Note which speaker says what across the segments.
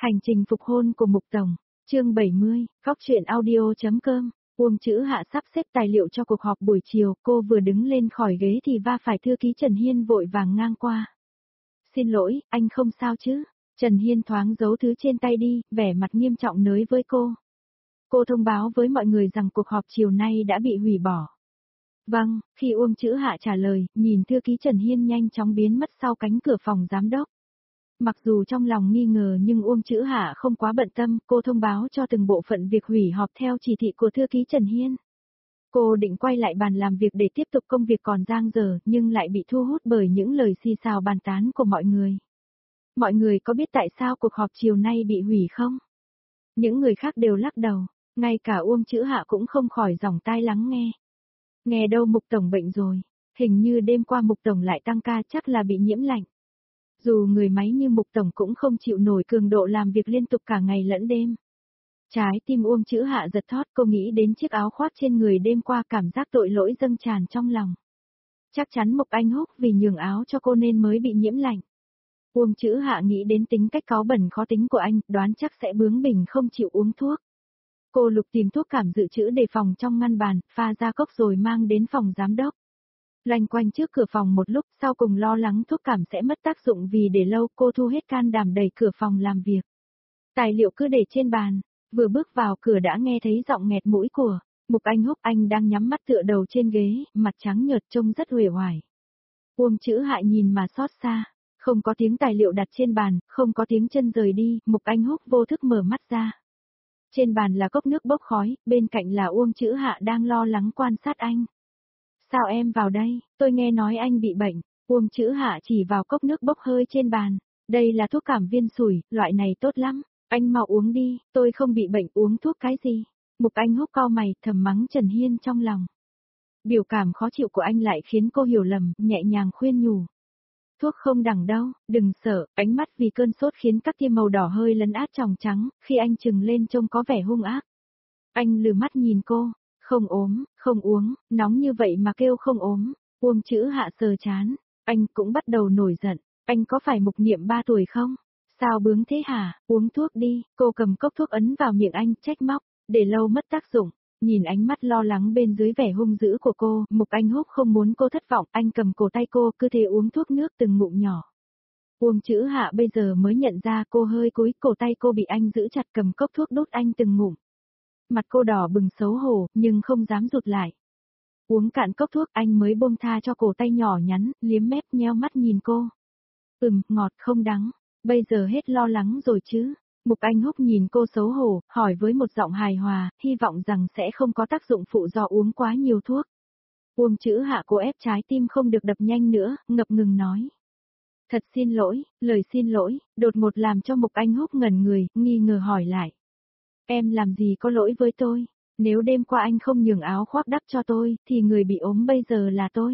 Speaker 1: Hành trình phục hôn của Mục Tổng, chương 70, góc truyện audio.com. Uông Chữ Hạ sắp xếp tài liệu cho cuộc họp buổi chiều, cô vừa đứng lên khỏi ghế thì va phải thư ký Trần Hiên vội vàng ngang qua. Xin lỗi, anh không sao chứ? Trần Hiên thoáng giấu thứ trên tay đi, vẻ mặt nghiêm trọng nới với cô. Cô thông báo với mọi người rằng cuộc họp chiều nay đã bị hủy bỏ. Vâng, khi Uông Chữ Hạ trả lời, nhìn thư ký Trần Hiên nhanh chóng biến mất sau cánh cửa phòng giám đốc. Mặc dù trong lòng nghi ngờ nhưng Uông Chữ Hạ không quá bận tâm, cô thông báo cho từng bộ phận việc hủy họp theo chỉ thị của thư ký Trần Hiên. Cô định quay lại bàn làm việc để tiếp tục công việc còn dang dở, nhưng lại bị thu hút bởi những lời xì xào bàn tán của mọi người. Mọi người có biết tại sao cuộc họp chiều nay bị hủy không? Những người khác đều lắc đầu, ngay cả Uông Chữ Hạ cũng không khỏi giỏng tai lắng nghe. Nghe đâu Mục Tổng bệnh rồi, hình như đêm qua Mục Tổng lại tăng ca, chắc là bị nhiễm lạnh. Dù người máy như Mục Tổng cũng không chịu nổi cường độ làm việc liên tục cả ngày lẫn đêm. Trái tim Uông Chữ Hạ giật thót, cô nghĩ đến chiếc áo khoác trên người đêm qua, cảm giác tội lỗi dâng tràn trong lòng. Chắc chắn Mục Anh Húc vì nhường áo cho cô nên mới bị nhiễm lạnh. Uông Chữ Hạ nghĩ đến tính cách cáu bẩn khó tính của anh, đoán chắc sẽ bướng bỉnh không chịu uống thuốc. Cô lục tìm thuốc cảm dự trữ đề phòng trong ngăn bàn, pha ra cốc rồi mang đến phòng giám đốc. Loanh quanh trước cửa phòng một lúc, sau cùng lo lắng thuốc cảm sẽ mất tác dụng vì để lâu, cô thu hết can đảm đẩy cửa phòng làm việc. Tài liệu cứ để trên bàn, vừa bước vào cửa đã nghe thấy giọng nghẹt mũi của Mục Anh Húc. Anh đang nhắm mắt tựa đầu trên ghế, mặt trắng nhợt trông rất uể oải. Uông Chữ Hạ nhìn mà xót xa, không có tiếng tài liệu đặt trên bàn, không có tiếng chân rời đi, Mục Anh Húc vô thức mở mắt ra. Trên bàn là cốc nước bốc khói, bên cạnh là Uông Chữ Hạ đang lo lắng quan sát anh. Sao em vào đây, tôi nghe nói anh bị bệnh. Uông Chữ Hạ chỉ vào cốc nước bốc hơi trên bàn. Đây là thuốc cảm viên sủi, loại này tốt lắm. Anh mau uống đi, tôi không bị bệnh, uống thuốc cái gì. Mục Anh Húc cau mày, thầm mắng Trần Hiên trong lòng. Biểu cảm khó chịu của anh lại khiến cô hiểu lầm, nhẹ nhàng khuyên nhủ. Thuốc không đằng đâu, đừng sợ. Ánh mắt vì cơn sốt khiến các tia màu đỏ hơi lấn át tròng trắng, khi anh trừng lên trông có vẻ hung ác. Anh lừ mắt nhìn cô. Không ốm, không uống, nóng như vậy mà kêu không ốm. Uông Chữ Hạ sờ chán, anh cũng bắt đầu nổi giận. Anh có phải Mục Niệm 3 tuổi không? Sao bướng thế hả? Uống thuốc đi. Cô cầm cốc thuốc ấn vào miệng anh, trách móc, để lâu mất tác dụng. Nhìn ánh mắt lo lắng bên dưới vẻ hung dữ của cô, Mục Anh Húc không muốn cô thất vọng, anh cầm cổ tay cô, cứ thế uống thuốc nước từng ngụm nhỏ. Uông Chữ Hạ bây giờ mới nhận ra cô hơi cúi, cổ tay cô bị anh giữ chặt, cầm cốc thuốc đút anh từng ngụm. Mặt cô đỏ bừng xấu hổ, nhưng không dám rụt lại. Uống cạn cốc thuốc anh mới buông tha cho cổ tay nhỏ nhắn, liếm mép nheo mắt nhìn cô. Ngọt không đắng, bây giờ hết lo lắng rồi chứ. Mục Anh Húc nhìn cô xấu hổ, hỏi với một giọng hài hòa, hy vọng rằng sẽ không có tác dụng phụ do uống quá nhiều thuốc. Uông Chữ Hạ cố ép trái tim không được đập nhanh nữa, ngập ngừng nói. Thật xin lỗi, lời xin lỗi, đột ngột làm cho Mục Anh Húc ngẩn người, nghi ngờ hỏi lại. Em làm gì có lỗi với tôi, nếu đêm qua anh không nhường áo khoác đắp cho tôi, thì người bị ốm bây giờ là tôi.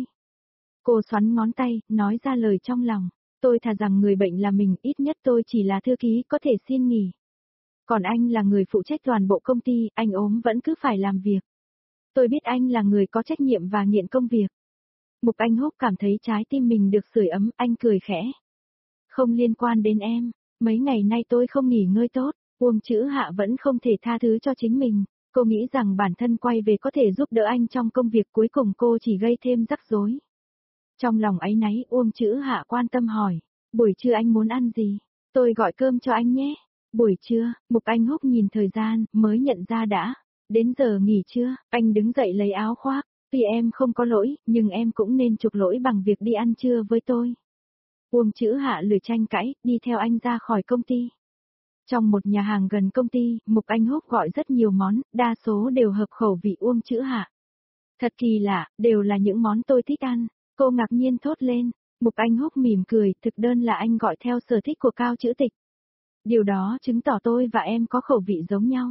Speaker 1: Cô xoắn ngón tay, nói ra lời trong lòng. Tôi thà rằng người bệnh là mình, ít nhất tôi chỉ là thư ký có thể xin nghỉ. Còn anh là người phụ trách toàn bộ công ty, anh ốm vẫn cứ phải làm việc. Tôi biết anh là người có trách nhiệm và nghiện công việc. Mục Anh Húc cảm thấy trái tim mình được sưởi ấm, anh cười khẽ. Không liên quan đến em, mấy ngày nay tôi không nghỉ ngơi tốt. Uông Chữ Hạ vẫn không thể tha thứ cho chính mình, cô nghĩ rằng bản thân quay về có thể giúp đỡ anh trong công việc, cuối cùng cô chỉ gây thêm rắc rối. Trong lòng áy náy, Uông Chữ Hạ quan tâm hỏi, buổi trưa anh muốn ăn gì? Tôi gọi cơm cho anh nhé. Buổi trưa, Mục Anh Húc nhìn thời gian, mới nhận ra đã đến giờ nghỉ trưa. Anh đứng dậy lấy áo khoác, tuy em không có lỗi, nhưng em cũng nên chuộc lỗi bằng việc đi ăn trưa với tôi. Uông Chữ Hạ lười tranh cãi, đi theo anh ra khỏi công ty. Trong một nhà hàng gần công ty, Mục Anh Húc gọi rất nhiều món, đa số đều hợp khẩu vị Uông Chữ Hạ. Thật kỳ lạ, đều là những món tôi thích ăn. Cô ngạc nhiên thốt lên. Mục Anh Húc mỉm cười, thực đơn là anh gọi theo sở thích của Cao Chữ Tịch. Điều đó chứng tỏ tôi và em có khẩu vị giống nhau.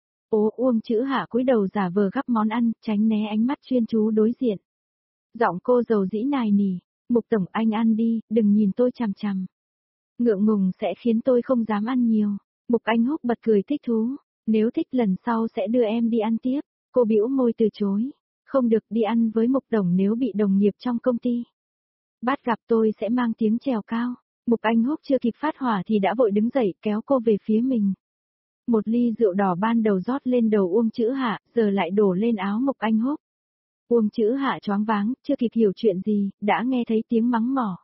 Speaker 1: Uông Chữ Hạ cúi đầu giả vờ gắp món ăn, tránh né ánh mắt chuyên chú đối diện. Giọng cô dầu dĩ nài nỉ. Mục Tổng, anh ăn đi, đừng nhìn tôi chằm chằm. Ngượng ngùng sẽ khiến tôi không dám ăn nhiều. Mục Anh Húc bật cười thích thú. Nếu thích lần sau sẽ đưa em đi ăn tiếp. Cô bĩu môi từ chối. Không được, đi ăn với Mục Tổng nếu bị đồng nghiệp trong công ty bắt gặp tôi sẽ mang tiếng chèo cao. Mục Anh Húc chưa kịp phát hỏa thì đã vội đứng dậy kéo cô về phía mình. Một ly rượu đỏ ban đầu rót lên đầu Uông Chữ Hạ, giờ lại đổ lên áo Mục Anh Húc. Uông Chữ Hạ choáng váng, chưa kịp hiểu chuyện gì, đã nghe thấy tiếng mắng mỏ.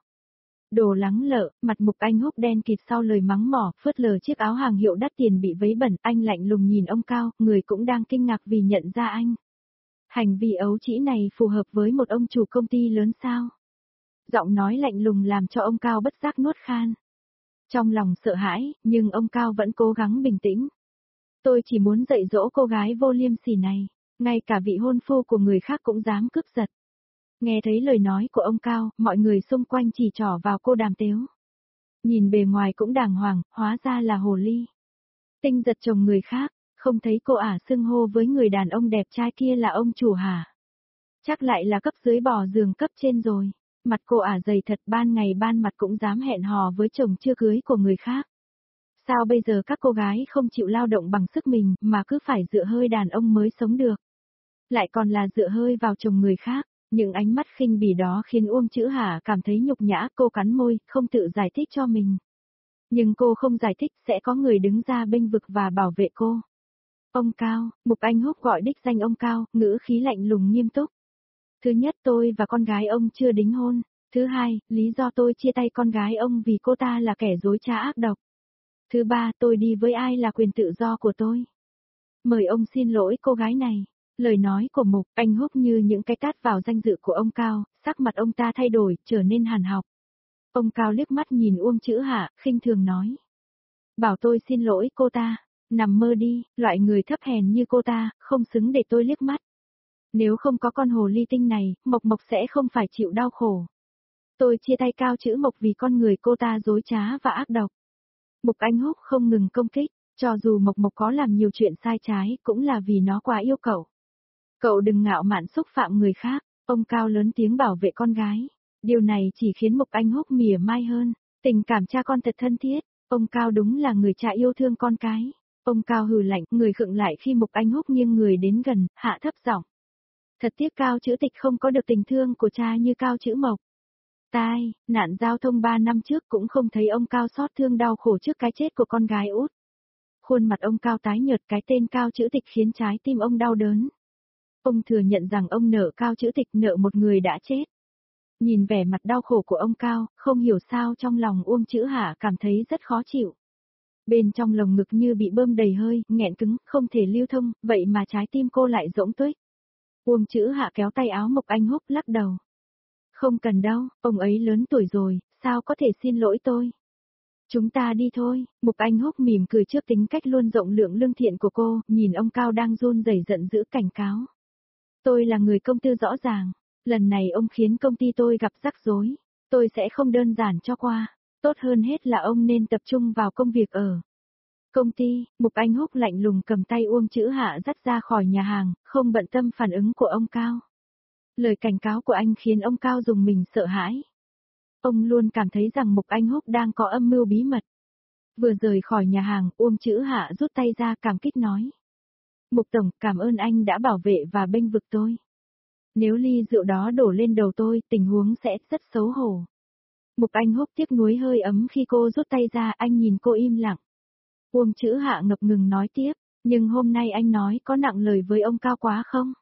Speaker 1: Đồ lắng lợ, mặt Mục Anh Húc đen kịt sau lời mắng mỏ, phớt lờ chiếc áo hàng hiệu đắt tiền bị vấy bẩn, anh lạnh lùng nhìn ông Cao, người cũng đang kinh ngạc vì nhận ra anh. Hành vi ấu trĩ này phù hợp với một ông chủ công ty lớn sao? Giọng nói lạnh lùng làm cho ông Cao bất giác nuốt khan. Trong lòng sợ hãi, nhưng ông Cao vẫn cố gắng bình tĩnh. Tôi chỉ muốn dạy dỗ cô gái vô liêm sỉ này, ngay cả vị hôn phu của người khác cũng dám cướp giật. Nghe thấy lời nói của ông Cao, mọi người xung quanh chỉ trỏ vào cô Đàm Tếu. Nhìn bề ngoài cũng đàng hoàng, hóa ra là hồ ly. Tinh giật chồng người khác, không thấy cô ả xưng hô với người đàn ông đẹp trai kia là ông chủ hả? Chắc lại là cấp dưới bỏ giường cấp trên rồi. Mặt cô ả dày thật, ban ngày ban mặt cũng dám hẹn hò với chồng chưa cưới của người khác. Sao bây giờ các cô gái không chịu lao động bằng sức mình mà cứ phải dựa hơi đàn ông mới sống được? Lại còn là dựa hơi vào chồng người khác. Những ánh mắt khinh bỉ đó khiến Uông Chữ Hà cảm thấy nhục nhã, cô cắn môi, không tự giải thích cho mình. Nhưng cô không giải thích sẽ có người đứng ra bênh vực và bảo vệ cô. Ông Cao, Mục Anh Húc gọi đích danh ông Cao, ngữ khí lạnh lùng nghiêm túc. Thứ nhất, tôi và con gái ông chưa đính hôn. Thứ hai, lý do tôi chia tay con gái ông vì cô ta là kẻ dối trá ác độc. Thứ ba, tôi đi với ai là quyền tự do của tôi. Mời ông xin lỗi cô gái này. Lời nói của Mục Anh Húc như những cái tát vào danh dự của ông Cao, sắc mặt ông ta thay đổi, trở nên hàn học. Ông Cao liếc mắt nhìn Uông Chữ Hạ, khinh thường nói. Bảo tôi xin lỗi cô ta, nằm mơ đi, loại người thấp hèn như cô ta, không xứng để tôi liếc mắt. Nếu không có con hồ ly tinh này, Mộc Mộc sẽ không phải chịu đau khổ. Tôi chia tay Cao Chữ Mộc vì con người cô ta dối trá và ác độc. Mục Anh Húc không ngừng công kích, cho dù Mộc Mộc có làm nhiều chuyện sai trái, cũng là vì nó quá yêu cậu. Cậu đừng ngạo mạn xúc phạm người khác, ông Cao lớn tiếng bảo vệ con gái. Điều này chỉ khiến Mục Anh Húc mỉa mai hơn, tình cảm cha con thật thân thiết, ông Cao đúng là người cha yêu thương con cái. Ông Cao hừ lạnh, người khựng lại khi Mục Anh Húc nghiêng người đến gần, hạ thấp giọng. Thật tiếc Cao Chữ Tịch không có được tình thương của cha như Cao Chữ Mộc. Tai, nạn giao thông 3 năm trước cũng không thấy ông Cao xót thương đau khổ trước cái chết của con gái út. Khuôn mặt ông Cao tái nhợt, cái tên Cao Chữ Tịch khiến trái tim ông đau đớn. Ông thừa nhận rằng ông nợ Cao Chữ Tịch, nợ một người đã chết. Nhìn vẻ mặt đau khổ của ông Cao, không hiểu sao trong lòng Uông Chữ Hạ cảm thấy rất khó chịu. Bên trong lồng ngực như bị bơm đầy hơi, nghẹn cứng, không thể lưu thông, vậy mà trái tim cô lại rỗng tuếch. Uông Chữ Hạ kéo tay áo Mộc Anh Húc lắc đầu. Không cần đâu, ông ấy lớn tuổi rồi, sao có thể xin lỗi tôi. Chúng ta đi thôi, Mục Anh Húc mỉm cười trước tính cách luôn rộng lượng lương thiện của cô, nhìn ông Cao đang run rẩy giận dữ cảnh cáo. Tôi là người công tư rõ ràng, lần này ông khiến công ty tôi gặp rắc rối, tôi sẽ không đơn giản cho qua, tốt hơn hết là ông nên tập trung vào công việc ở công ty. Mục Anh Húc lạnh lùng cầm tay Uông Chữ Hạ dắt ra khỏi nhà hàng, không bận tâm phản ứng của ông Cao. Lời cảnh cáo của anh khiến ông Cao rùng mình sợ hãi. Ông luôn cảm thấy rằng Mục Anh Húc đang có âm mưu bí mật. Vừa rời khỏi nhà hàng, Uông Chữ Hạ rút tay ra cảm kích nói. Mục Tổng, cảm ơn anh đã bảo vệ và bênh vực tôi. Nếu ly rượu đó đổ lên đầu tôi, tình huống sẽ rất xấu hổ. Mục Anh Húc tiếc nuối hơi ấm khi cô rút tay ra, anh nhìn cô im lặng. Uông Chữ Hạ ngập ngừng nói tiếp, nhưng hôm nay anh nói có nặng lời với ông Cao quá không?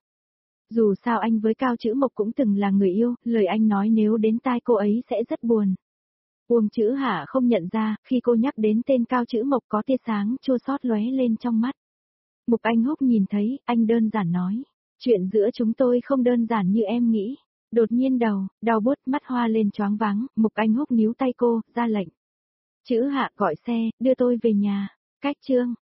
Speaker 1: Dù sao anh với Cao Chữ Mộc cũng từng là người yêu, lời anh nói nếu đến tai cô ấy sẽ rất buồn. Uông Chữ Hạ không nhận ra, khi cô nhắc đến tên Cao Chữ Mộc có tia sáng chua xót lóe lên trong mắt. Mục Anh Húc nhìn thấy, anh đơn giản nói, chuyện giữa chúng tôi không đơn giản như em nghĩ. Đột nhiên đau buốt, mắt hoa lên choáng váng, Mục Anh Húc níu tay cô, ra lệnh. Chữ Hạ gọi xe, đưa tôi về nhà. Cách chương